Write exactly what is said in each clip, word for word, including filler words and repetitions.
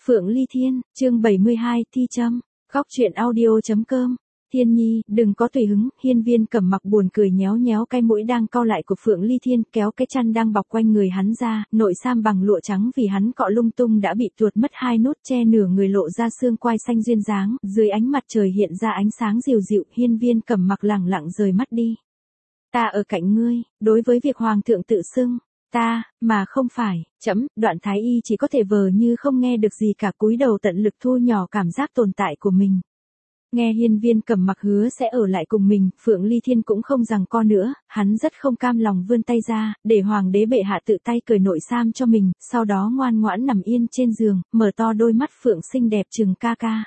Phượng Ly Thiên, chương bảy mươi hai, thi châm, góc truyện audio.com. Thiên Nhi, đừng có tùy hứng. Hiên Viên Cẩm Mặc buồn cười nhéo nhéo cái mũi đang cau lại của Phượng Ly Thiên, kéo cái chăn đang bọc quanh người hắn ra, nội sam bằng lụa trắng vì hắn cọ lung tung đã bị tuột mất hai nút, che nửa người lộ ra xương quai xanh duyên dáng, dưới ánh mặt trời hiện ra ánh sáng dịu dịu. Hiên Viên Cẩm Mặc lẳng lặng rời mắt đi. Ta ở cạnh ngươi, đối với việc hoàng thượng tự xưng ta, mà không phải, chấm. Đoạn Thái Y chỉ có thể vờ như không nghe được gì cả, cúi đầu tận lực thu nhỏ cảm giác tồn tại của mình. Nghe Hiên Viên Cẩm Mặc hứa sẽ ở lại cùng mình, Phượng Ly Thiên cũng không giằng co nữa, hắn rất không cam lòng vươn tay ra, để hoàng đế bệ hạ tự tay cởi nội sam cho mình, sau đó ngoan ngoãn nằm yên trên giường, mở to đôi mắt phượng xinh đẹp trừng ca ca.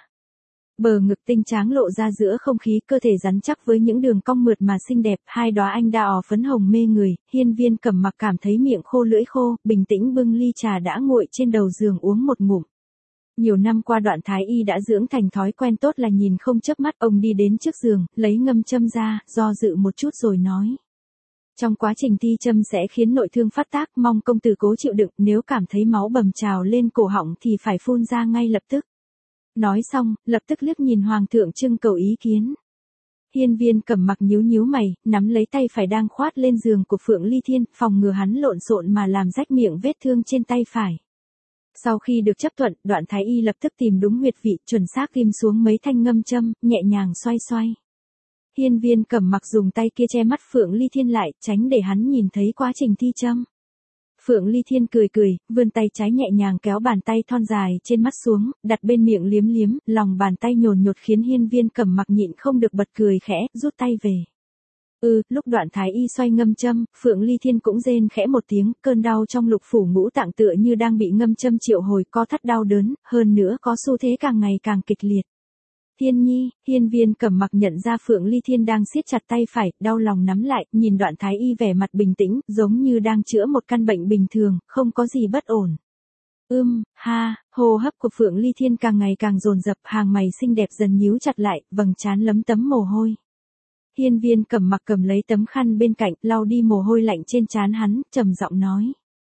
Bờ ngực tinh tráng lộ ra giữa không khí, cơ thể rắn chắc với những đường cong mượt mà xinh đẹp, hai đóa anh đào phấn hồng mê người. Hiên Viên Cẩm Mặc cảm thấy miệng khô lưỡi khô, bình tĩnh bưng ly trà đã nguội trên đầu giường uống một ngụm. Nhiều năm qua Đoạn Thái Y đã dưỡng thành thói quen tốt là nhìn không chớp mắt. Ông đi đến trước giường, lấy ngâm châm ra, do dự một chút rồi nói: trong quá trình thi châm sẽ khiến nội thương phát tác, mong công tử cố chịu đựng, nếu cảm thấy máu bầm trào lên cổ họng thì phải phun ra ngay lập tức. Nói xong, lập tức liếc nhìn hoàng thượng trưng cầu ý kiến. Hiên Viên Cẩm Mặc nhíu nhíu mày, nắm lấy tay phải đang khoát lên giường của Phượng Ly Thiên, phòng ngừa hắn lộn xộn mà làm rách miệng vết thương trên tay phải. Sau khi được chấp thuận, Đoạn Thái Y lập tức tìm đúng huyệt vị, chuẩn xác ghim xuống mấy thanh ngâm châm, nhẹ nhàng xoay xoay. Hiên Viên Cẩm Mặc dùng tay kia che mắt Phượng Ly Thiên lại, tránh để hắn nhìn thấy quá trình thi châm. Phượng Ly Thiên cười cười, vươn tay trái nhẹ nhàng kéo bàn tay thon dài trên mắt xuống, đặt bên miệng liếm liếm, lòng bàn tay nhồn nhột khiến Hiên Viên Cẩm Mặc nhịn không được bật cười khẽ, rút tay về. Ừ, lúc Đoạn Thái Y xoay ngâm châm, Phượng Ly Thiên cũng rên khẽ một tiếng, cơn đau trong lục phủ ngũ tạng tựa như đang bị ngâm châm triệu hồi, co thắt đau đớn, hơn nữa có xu thế càng ngày càng kịch liệt. Thiên Nhi, Hiên Viên Cẩm Mặc nhận ra Phượng Ly Thiên đang siết chặt tay phải, đau lòng nắm lại, nhìn Đoạn Thái Y vẻ mặt bình tĩnh, giống như đang chữa một căn bệnh bình thường, không có gì bất ổn. Ưm, ha, hô hấp của Phượng Ly Thiên càng ngày càng dồn dập, hàng mày xinh đẹp dần nhíu chặt lại, vầng trán lấm tấm mồ hôi. Hiên Viên Cẩm Mặc cầm lấy tấm khăn bên cạnh, lau đi mồ hôi lạnh trên trán hắn, trầm giọng nói: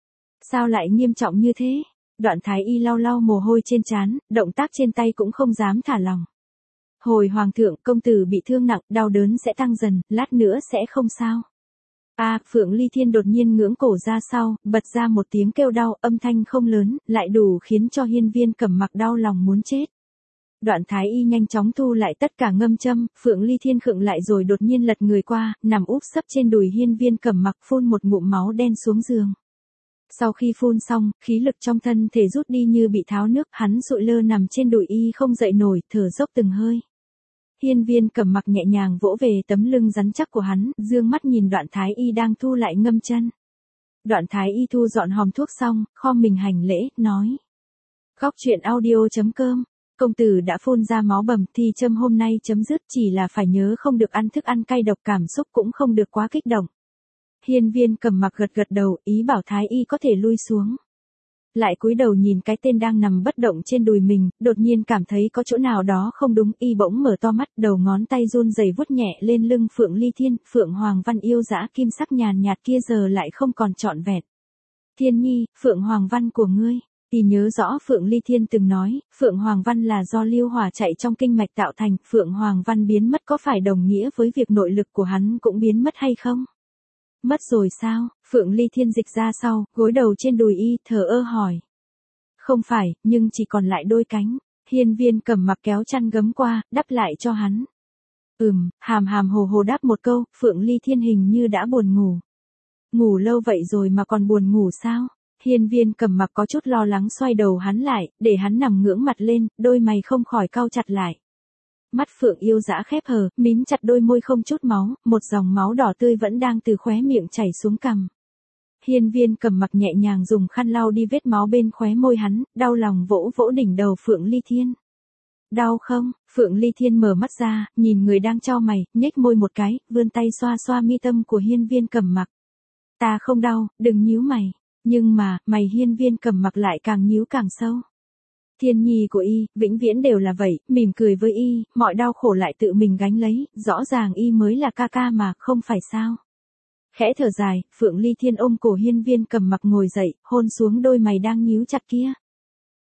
sao lại nghiêm trọng như thế? Đoạn Thái Y lau lau mồ hôi trên trán, động tác trên tay cũng không dám thả lỏng. Hồi hoàng thượng, công tử bị thương nặng, đau đớn sẽ tăng dần, lát nữa sẽ không sao. A, à, Phượng Ly Thiên đột nhiên ngưỡng cổ ra sau, bật ra một tiếng kêu đau, âm thanh không lớn, lại đủ khiến cho Hiên Viên Cẩm Mặc đau lòng muốn chết. Đoạn Thái Y nhanh chóng thu lại tất cả ngâm châm, Phượng Ly Thiên khựng lại rồi đột nhiên lật người qua, nằm úp sấp trên đùi Hiên Viên Cẩm Mặc, phun một ngụm máu đen xuống giường. Sau khi phun xong, khí lực trong thân thể rút đi như bị tháo nước, hắn sụi lơ nằm trên đùi y không dậy nổi, thở dốc từng hơi. Hiên Viên Cẩm Mặc nhẹ nhàng vỗ về tấm lưng rắn chắc của hắn, dương mắt nhìn Đoạn Thái Y đang thu lại ngâm chân. Đoạn Thái Y thu dọn hòm thuốc xong, khom mình hành lễ, nói: góc truyện audio.com. Công tử đã phun ra máu bầm, thi châm hôm nay chấm dứt, chỉ là phải nhớ không được ăn thức ăn cay độc, cảm xúc cũng không được quá kích động. Hiên Viên Cẩm Mặc gật gật đầu, ý bảo Thái Y có thể lui xuống. Lại cúi đầu nhìn cái tên đang nằm bất động trên đùi mình, đột nhiên cảm thấy có chỗ nào đó không đúng, y bỗng mở to mắt, đầu ngón tay run rẩy vuốt nhẹ lên lưng Phượng Ly Thiên, Phượng Hoàng Văn yêu dã kim sắc nhàn nhạt kia giờ lại không còn trọn vẹn. Thiên Nhi, Phượng Hoàng Văn của ngươi. Y nhớ rõ Phượng Ly Thiên từng nói, Phượng Hoàng Văn là do lưu hỏa chạy trong kinh mạch tạo thành, Phượng Hoàng Văn biến mất có phải đồng nghĩa với việc nội lực của hắn cũng biến mất hay không? Mất rồi sao? Phượng Ly Thiên dịch ra sau, gối đầu trên đùi y, thở ơ hỏi. Không phải, nhưng chỉ còn lại đôi cánh. Hiên Viên Cẩm Mặc kéo chăn gấm qua, đắp lại cho hắn. Ừm, hàm hàm hồ hồ đáp một câu, Phượng Ly Thiên hình như đã buồn ngủ. Ngủ lâu vậy rồi mà còn buồn ngủ sao? Hiên Viên Cẩm Mặc có chút lo lắng xoay đầu hắn lại, để hắn nằm ngưỡng mặt lên, đôi mày không khỏi cau chặt lại. Mắt Phượng yêu dã khép hờ, mím chặt đôi môi không chút máu, một dòng máu đỏ tươi vẫn đang từ khóe miệng chảy xuống cằm. Hiên Viên Cẩm Mặc nhẹ nhàng dùng khăn lau đi vết máu bên khóe môi hắn, đau lòng vỗ vỗ đỉnh đầu Phượng Ly Thiên. Đau không? Phượng Ly Thiên mở mắt ra, nhìn người đang chau mày, nhếch môi một cái, vươn tay xoa xoa mi tâm của Hiên Viên Cẩm Mặc. Ta không đau, đừng nhíu mày. Nhưng mà, mày Hiên Viên Cẩm Mặc lại càng nhíu càng sâu. Thiên Nhi của y, vĩnh viễn đều là vậy, mỉm cười với y, mọi đau khổ lại tự mình gánh lấy, rõ ràng y mới là ca ca mà, không phải sao? Khẽ thở dài, Phượng Ly Thiên ôm cổ Hiên Viên Cẩm Mặc ngồi dậy, hôn xuống đôi mày đang nhíu chặt kia.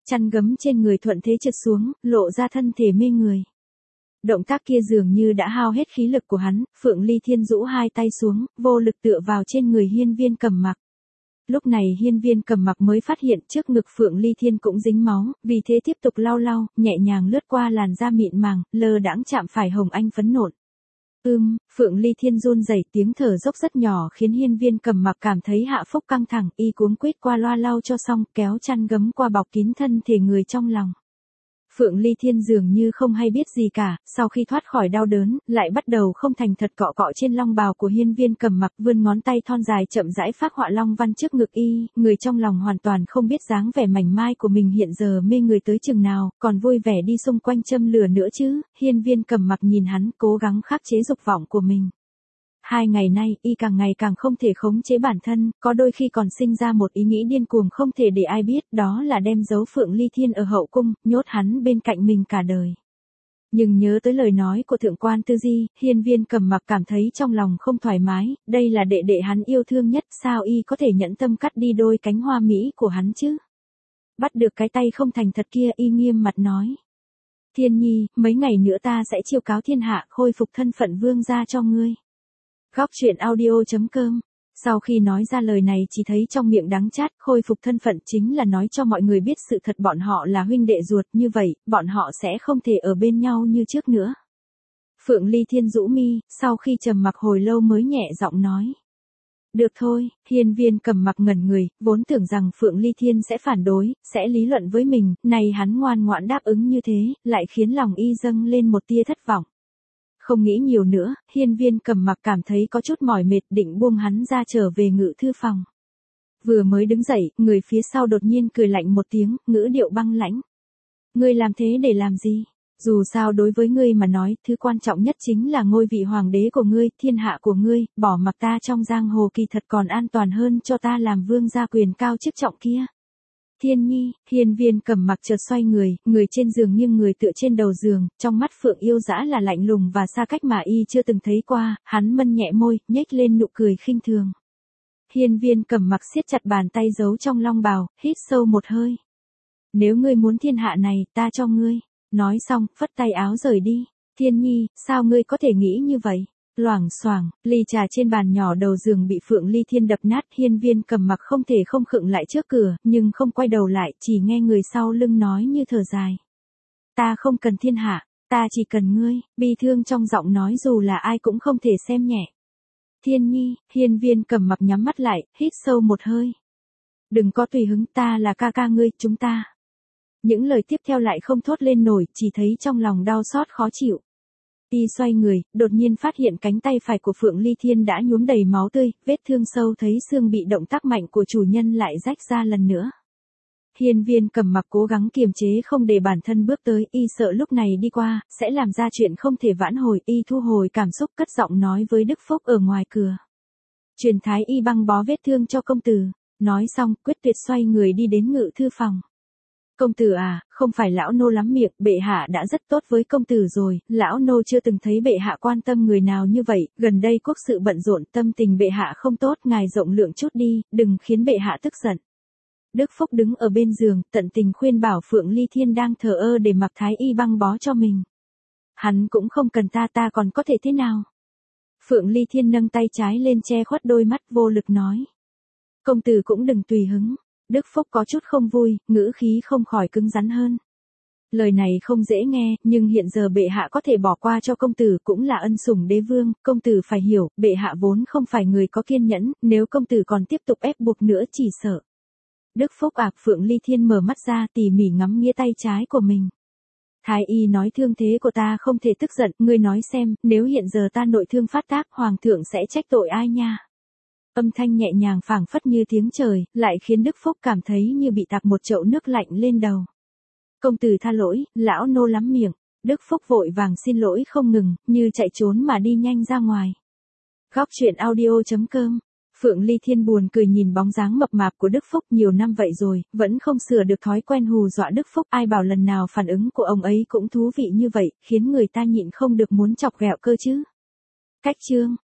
chăn gấm trên người thuận thế trượt xuống, lộ ra thân thể mê người. Động tác kia dường như đã hao hết khí lực của hắn, Phượng Ly Thiên rũ hai tay xuống, vô lực tựa vào trên người Hiên Viên Cầm Mặc. Lúc này Hiên Viên Cầm Mặc mới phát hiện trước ngực Phượng Ly Thiên cũng dính máu, vì thế tiếp tục lau lau, nhẹ nhàng lướt qua làn da mịn màng, lơ đãng chạm phải hồng anh phấn nộn. Ưm, Phượng Ly Thiên run rẩy, tiếng thở dốc rất nhỏ khiến Hiên Viên Cầm Mặc cảm thấy hạ phúc căng thẳng, y cuống quýt qua loa lau cho xong, kéo chăn gấm qua bọc kín thân thể người trong lòng. Phượng Ly Thiên dường như không hay biết gì cả, sau khi thoát khỏi đau đớn, lại bắt đầu không thành thật cọ cọ trên long bào của Hiên Viên Cầm Mặc, vươn ngón tay thon dài chậm rãi phác họa long văn trước ngực y, người trong lòng hoàn toàn không biết dáng vẻ mảnh mai của mình hiện giờ mê người tới chừng nào, còn vui vẻ đi xung quanh châm lửa nữa chứ. Hiên Viên Cầm Mặc nhìn hắn, cố gắng khắc chế dục vọng của mình. Hai ngày nay, y càng ngày càng không thể khống chế bản thân, có đôi khi còn sinh ra một ý nghĩ điên cuồng không thể để ai biết, đó là đem giấu Phượng Ly Thiên ở hậu cung, nhốt hắn bên cạnh mình cả đời. Nhưng nhớ tới lời nói của thượng quan Tư Di, Hiên Viên Cầm Mặc cảm thấy trong lòng không thoải mái, đây là đệ đệ hắn yêu thương nhất, sao y có thể nhẫn tâm cắt đi đôi cánh hoa mỹ của hắn chứ? Bắt được cái tay không thành thật kia, y nghiêm mặt nói. Thiên Nhi, mấy ngày nữa ta sẽ chiêu cáo thiên hạ, khôi phục thân phận vương gia cho ngươi. Góc truyện audio chấm com. Sau khi nói ra lời này chỉ thấy trong miệng đắng chát, khôi phục thân phận chính là nói cho mọi người biết sự thật bọn họ là huynh đệ ruột, như vậy, bọn họ sẽ không thể ở bên nhau như trước nữa. Phượng Ly Thiên rũ mi, sau khi trầm mặc hồi lâu mới nhẹ giọng nói. Được thôi, Hiên Viên Cầm Mặc ngẩn người, vốn tưởng rằng Phượng Ly Thiên sẽ phản đối, sẽ lý luận với mình, này hắn ngoan ngoãn đáp ứng như thế, lại khiến lòng y dâng lên một tia thất vọng. Không nghĩ nhiều nữa, Hiên Viên Cầm Mặc cảm thấy có chút mỏi mệt, định buông hắn ra trở về ngự thư phòng. Vừa mới đứng dậy, người phía sau đột nhiên cười lạnh một tiếng, ngữ điệu băng lãnh. Ngươi làm thế để làm gì? Dù sao đối với ngươi mà nói, thứ quan trọng nhất chính là ngôi vị hoàng đế của ngươi, thiên hạ của ngươi, bỏ mặc ta trong giang hồ kỳ thật còn an toàn hơn cho ta làm vương gia quyền cao chức trọng kia. Thiên Nhi, Hiên Viên Cầm Mặc chợt xoay người, người trên giường nghiêng người tựa trên đầu giường, trong mắt Phượng Yêu Dã là lạnh lùng và xa cách mà y chưa từng thấy qua, hắn mân nhẹ môi, nhếch lên nụ cười khinh thường. Hiên Viên Cầm Mặc siết chặt bàn tay giấu trong long bào, hít sâu một hơi. Nếu ngươi muốn thiên hạ này, ta cho ngươi. Nói xong, phất tay áo rời đi. Thiên Nhi, sao ngươi có thể nghĩ như vậy? Loảng xoảng, ly trà trên bàn nhỏ đầu giường bị Phượng Ly Thiên đập nát, Hiên Viên Cầm Mặc không thể không khựng lại trước cửa, nhưng không quay đầu lại, chỉ nghe người sau lưng nói như thở dài. Ta không cần thiên hạ, ta chỉ cần ngươi, bi thương trong giọng nói dù là ai cũng không thể xem nhẹ. Thiên Nhi, Hiên Viên Cầm Mặc nhắm mắt lại, hít sâu một hơi. Đừng có tùy hứng, ta là ca ca ngươi, chúng ta. Những lời tiếp theo lại không thốt lên nổi, chỉ thấy trong lòng đau xót khó chịu. Y xoay người, đột nhiên phát hiện cánh tay phải của Phượng Ly Thiên đã nhuốm đầy máu tươi, vết thương sâu thấy xương bị động tác mạnh của chủ nhân lại rách ra lần nữa. Hiên Viên Cầm Mặc cố gắng kiềm chế không để bản thân bước tới, y sợ lúc này đi qua, sẽ làm ra chuyện không thể vãn hồi, y thu hồi cảm xúc cất giọng nói với Đức Phúc ở ngoài cửa. Truyền thái y băng bó vết thương cho công tử, nói xong, quyết tuyệt xoay người đi đến ngự thư phòng. Công tử à, không phải lão nô lắm miệng, bệ hạ đã rất tốt với công tử rồi, lão nô chưa từng thấy bệ hạ quan tâm người nào như vậy, gần đây quốc sự bận rộn, tâm tình bệ hạ không tốt, ngài rộng lượng chút đi, đừng khiến bệ hạ tức giận. Đức Phúc đứng ở bên giường, tận tình khuyên bảo Phượng Ly Thiên đang thờ ơ để mặc thái y băng bó cho mình. Hắn cũng không cần ta, ta còn có thể thế nào? Phượng Ly Thiên nâng tay trái lên che khuất đôi mắt, vô lực nói. Công tử cũng đừng tùy hứng. Đức Phúc có chút không vui, ngữ khí không khỏi cứng rắn hơn. Lời này không dễ nghe, nhưng hiện giờ bệ hạ có thể bỏ qua cho công tử cũng là ân sủng đế vương, công tử phải hiểu, bệ hạ vốn không phải người có kiên nhẫn, nếu công tử còn tiếp tục ép buộc nữa chỉ sợ. Đức Phúc ạc Phượng Ly Thiên mở mắt ra tỉ mỉ ngắm nghĩa tay trái của mình. Thái y nói thương thế của ta không thể tức giận, ngươi nói xem, nếu hiện giờ ta nội thương phát tác, hoàng thượng sẽ trách tội ai nha? Âm thanh nhẹ nhàng phảng phất như tiếng trời, lại khiến Đức Phúc cảm thấy như bị tạt một chậu nước lạnh lên đầu. Công tử tha lỗi, lão nô lắm miệng. Đức Phúc vội vàng xin lỗi không ngừng, như chạy trốn mà đi nhanh ra ngoài. Góc truyện audio chấm com. Phượng Ly Thiên buồn cười nhìn bóng dáng mập mạp của Đức Phúc nhiều năm vậy rồi, vẫn không sửa được thói quen hù dọa Đức Phúc, ai bảo lần nào phản ứng của ông ấy cũng thú vị như vậy, khiến người ta nhịn không được muốn chọc ghẹo cơ chứ. Cách chương